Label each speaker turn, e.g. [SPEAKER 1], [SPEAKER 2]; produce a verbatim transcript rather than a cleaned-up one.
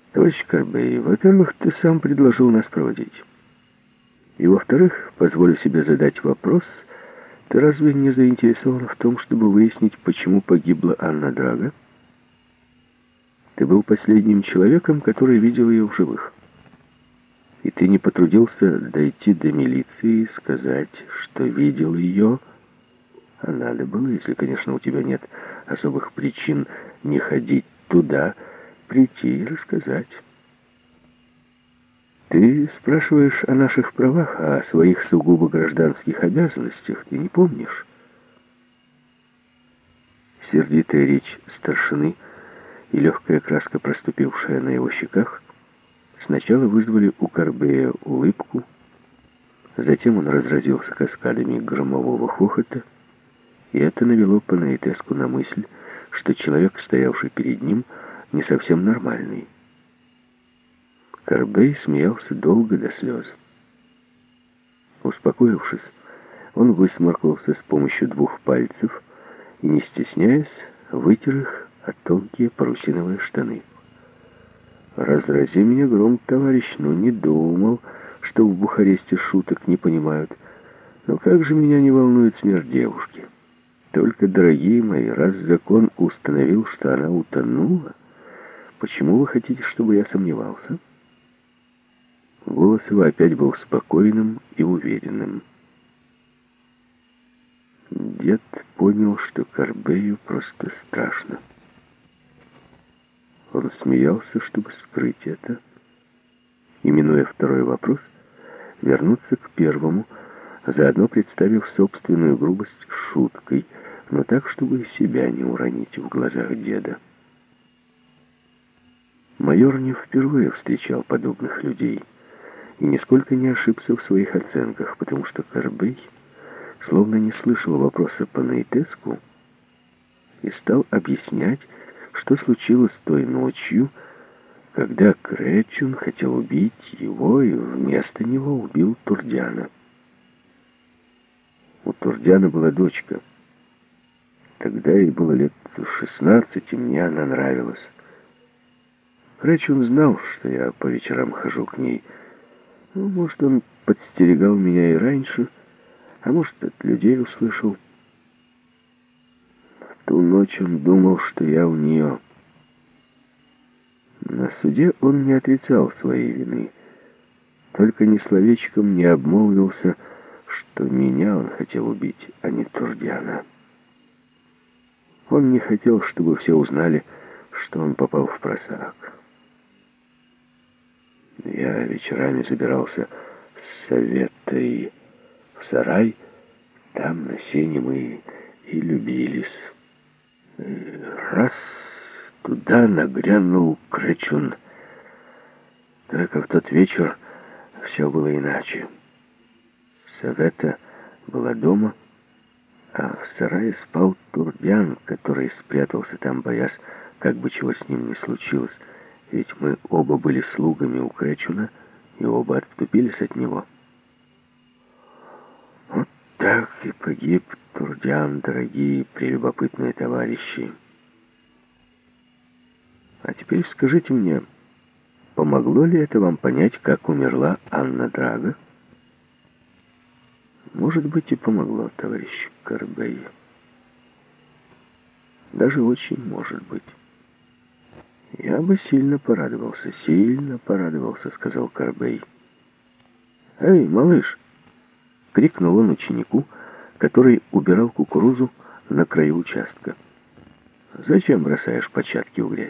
[SPEAKER 1] Товарищ Карбей, во-первых, ты сам предложил нас проводить. И во-вторых, позволю себе задать вопрос, ты разве не заинтересован в том, чтобы выяснить, почему погибла Анна Драга? Ты был последним человеком, который видел ее в живых. И ты не потрудился дойти до милиции и сказать, что видел ее, а надо было, если, конечно, у тебя нет особых причин не ходить туда, прийти и рассказать. Ты спрашиваешь о наших правах, а о своих сугубо гражданских обязанностях ты не помнишь. Сердитая речь старшины и легкая краска, проступившая на его щеках, сначала вызвали у Карбея улыбку, затем он разразился каскадами громового хохота, и это навело Панаитеску на мысль, что человек, стоявший перед ним, не совсем нормальный. Карбей смеялся долго до слез. Успокоившись, он высморкался с помощью двух пальцев и, не стесняясь, вытер их о тонкие парусиновые штаны. «Разрази меня гром, товарищ, ну не думал, что в Бухаресте шуток не понимают. Но как же меня не волнует смерть девушки? Только, дорогие мои, раз закон установил, что она утонула, почему вы хотите, чтобы я сомневался?» Голос его опять был спокойным и уверенным. Дед понял, что Карбею просто страшно. Он смеялся, чтобы скрыть это, и, минуя второй вопрос, вернуться к первому, заодно представив собственную грубость шуткой, но так, чтобы себя не уронить в глазах деда. Майор не впервые встречал подобных людей и нисколько не ошибся в своих оценках, потому что Карбей словно не слышал вопроса Панаитеску и стал объяснять, что случилось той ночью, когда Кречун хотел убить его и вместо него убил Турдяна. У Турдяна была дочка. Тогда ей было лет шестнадцать, и мне она нравилась. Кречун знал, что я по вечерам хожу к ней. Ну, может, он подстерегал меня и раньше, а может, от людей услышал. В ту ночь он думал, что я у нее. На суде он не отрицал своей вины, только ни словечком не обмолвился, что меня он хотел убить, а не Турдяна. Он не хотел, чтобы все узнали, что он попал в просак. Я вечерами забирался с Советой в сарай, там на сене мы и любились. И раз туда нагрянул Кречун. Только в тот вечер все было иначе. Совета была дома, а в сарае спал Турдян, который спрятался там, боясь, как бы чего с ним не случилось. Ведь мы оба были слугами у Кречуна, и оба отступились от него. Вот так и погиб Турдян, дорогие прелюбопытные товарищи. А теперь скажите мне, помогло ли это вам понять, как умерла Анна Драга? Может быть, и помогло, товарищ Карбей. Даже очень может быть. «Я бы сильно порадовался, сильно порадовался», — сказал Карбей. «Эй, малыш!» — крикнул он ученику, который убирал кукурузу на краю участка. «Зачем бросаешь початки в грязь?»